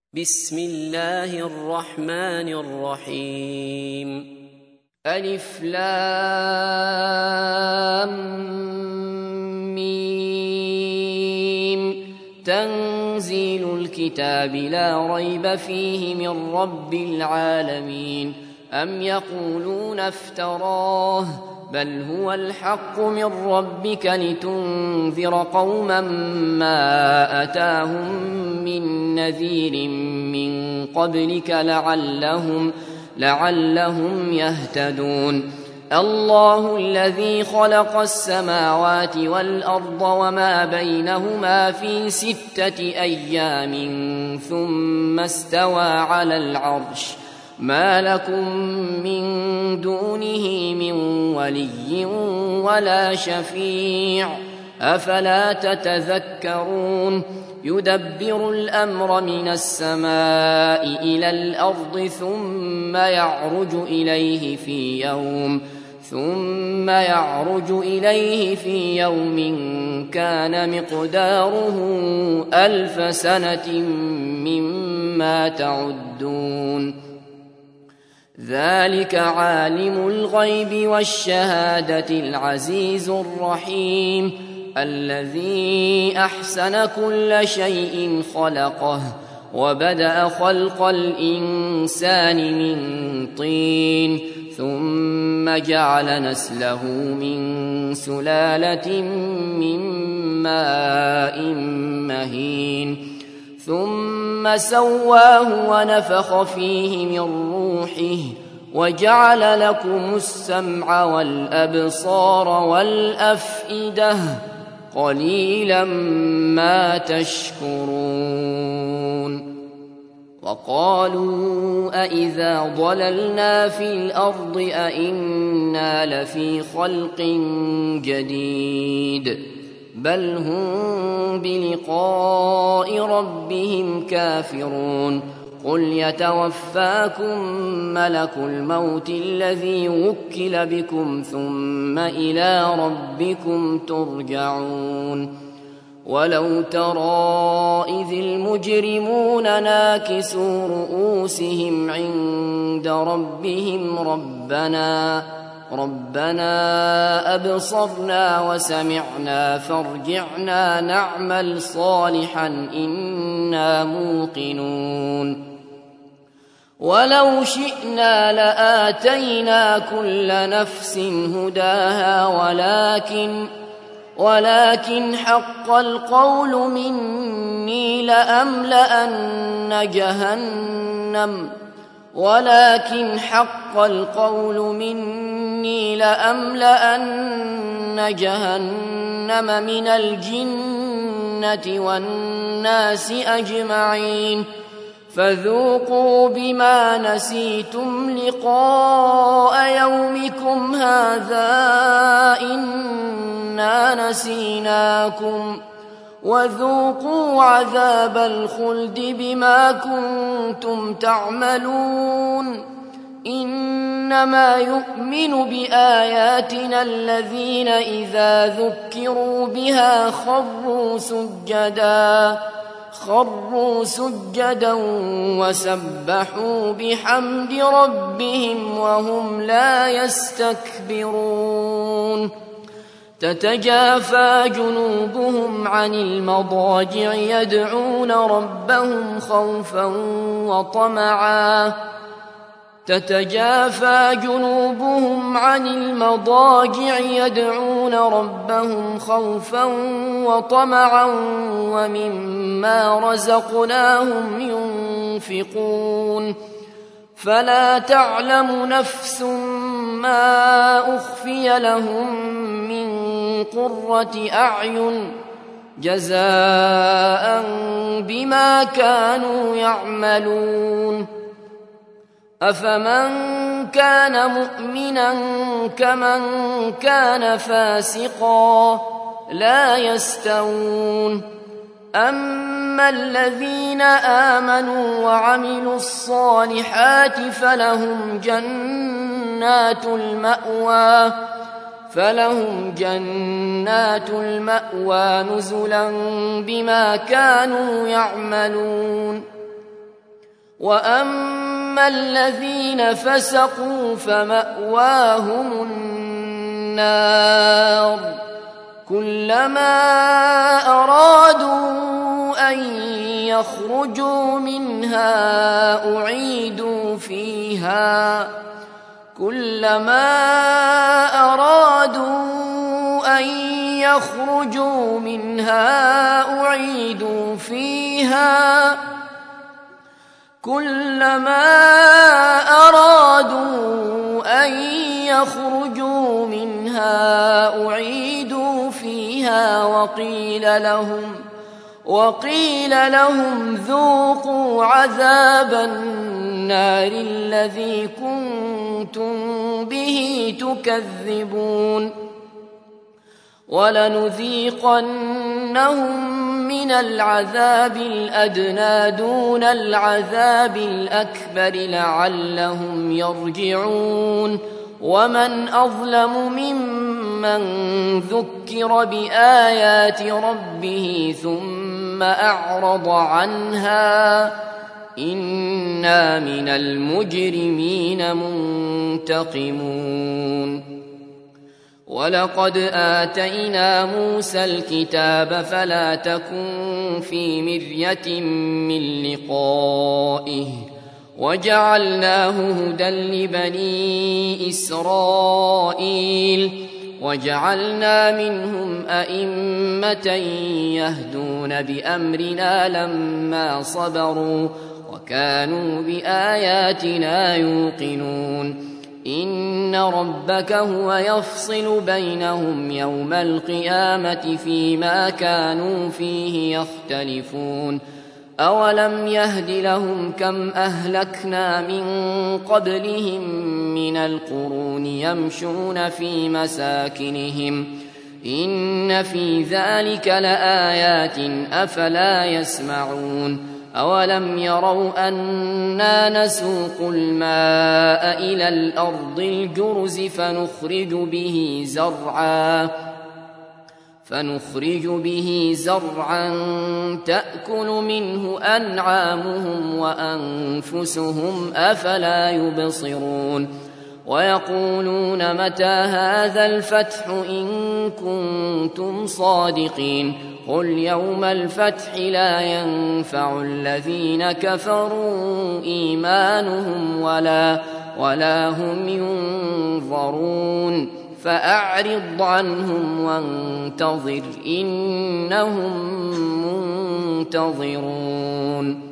بسم الله الرحمن الرحيم. ألف لام ميم. تنزيل الكتاب لا ريب فيه من رب العالمين. أم يقولون افتراه بل هو الحق من ربك لتنذر قوما ما أتاهم من نذير من قبلك لعلهم يهتدون. الله الذي خلق السماوات والأرض وما بينهما في 6 أيام ثم استوى على العرش. ما لكم من دونه من ولي ولا شفيع أفلا تتذكرون. يدبر الأمر من السماء إلى الأرض ثم يعرج إليه في يوم كان مقداره 1000 سنة مما تعدون. ذلك عالم الغيب والشهادة العزيز الرحيم. الذي أحسن كل شيء خلقه وبدأ خلق الإنسان من طين ثم جعل نسله من سلالة من ماء مهين ثم سواه ونفخ فيه من روحه وجعل لكم السمع والأبصار والأفئدة قليلا ما تشكرون. وقالوا أإذا ضللنا في الأرض أإنا لفي خلق جديد بل هم بلقاء ربهم كافرون. قل يتوفاكم ملك الموت الذي وكل بكم ثم إلى ربكم ترجعون. ولو ترى إذ المجرمون ناكسوا رؤوسهم عند ربهم ربنا أبصرنا وسمعنا فارجعنا نعمل صالحا إنا موقنون. ولو شئنا لآتينا كل نفس هداها ولكن حق القول مني لأملأن جهنم من الجنة والناس أجمعين. فذوقوا بما نسيتم لقاء يومكم هذا إنا نسيناكم وذوقوا عذاب الخلد بما كنتم تعملون. إنما يؤمن بآياتنا الذين إذا ذكروا بها خروا سجدا وسبحوا بحمد ربهم وهم لا يستكبرون. تتجافى جنوبهم عن المضاجع يدعون ربهم خوفا وطمعا ومما رزقناهم ينفقون. فلا تعلم نفس ما أخفي لهم من قرة أعين جزاء بما كانوا يعملون. أفمن كان مؤمنا كمن كان فاسقا لا يستوون. أما الذين آمنوا وعملوا الصالحات فلهم جنات المأوى نزلا بما كانوا يعملون. وأما الذين فسقوا فمأواهم النار كلما أرادوا أن يخرجوا منها أعيدوا فيها كلما أرادوا أن يخرجوا منها أعيدوا فيها كلما أرادوا أن يخرجوا منها أعيدوا فيها وقيل لهم ذوقوا عذاب النار الذي كنتم به تكذبون ولنذيقنهم من العذاب الأدنى دون العذاب الأكبر لعلهم يرجعون ومن أظلم ممن ذكر بآيات ربه ثم أعرض عنها إنا من المجرمين منتقمون ولقد آتينا موسى الكتاب فلا تكن في مرية من لقائه وجعلناه هدى لبني إسرائيل وجعلنا منهم أئمة يهدون بأمرنا لما صبروا وكانوا بآياتنا يوقنون إن ربك هو يفصل بينهم يوم القيامة فيما كانوا فيه يختلفون أولم يهد لهم كم أهلكنا من قبلهم من القرون يمشون في مساكنهم إن في ذلك لآيات أفلا يسمعون أولم يروا أنا نسوق الماء إلى الأرض الجرز فنخرج به زرعا تأكل منه أنعامهم وأنفسهم أفلا يبصرون ويقولون متى هذا الفتح إن كنتم صادقين قل يوم الفتح لا ينفع الذين كفروا إيمانهم ولا هم ينظرون فأعرض عنهم وانتظر إنهم منتظرون